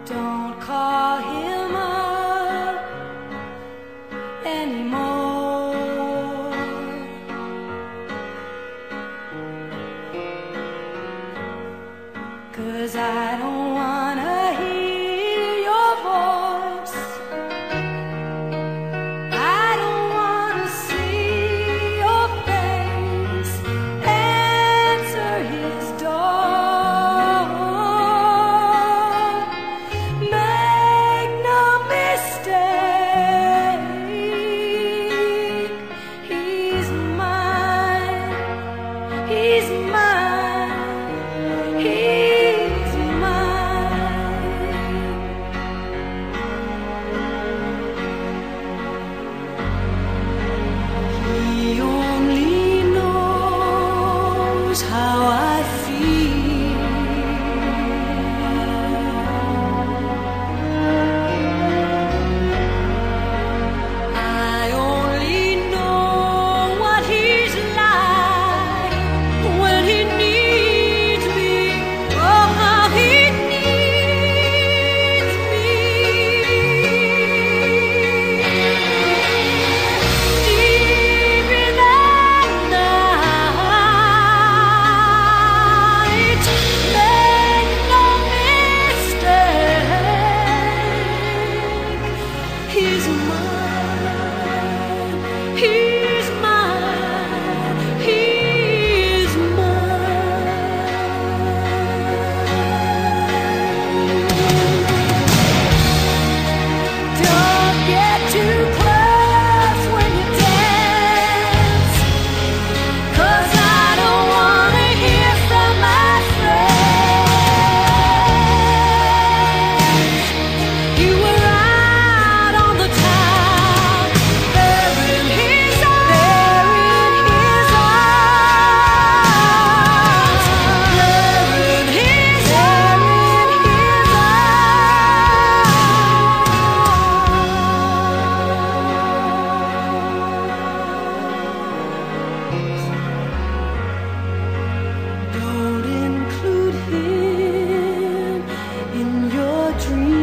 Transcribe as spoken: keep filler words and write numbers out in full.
Don't call him up anymore, 'cause I don't wanna hear your voice. I don't wanna see your face. Answer his door. Make no mistake, he's mine, he's mine, he's mine. He only knows how I feel. I only know what he's like when he needs me. Oh, how he needs me. Deep in the night, make no mistake, he's mine, he's mine, he's mine. Don't get too close when you dance, 'cause I don't wanna hear from my friends. You were out on the town, there in his arms, there in his arms, there in his arms. Don't include him in your dreams.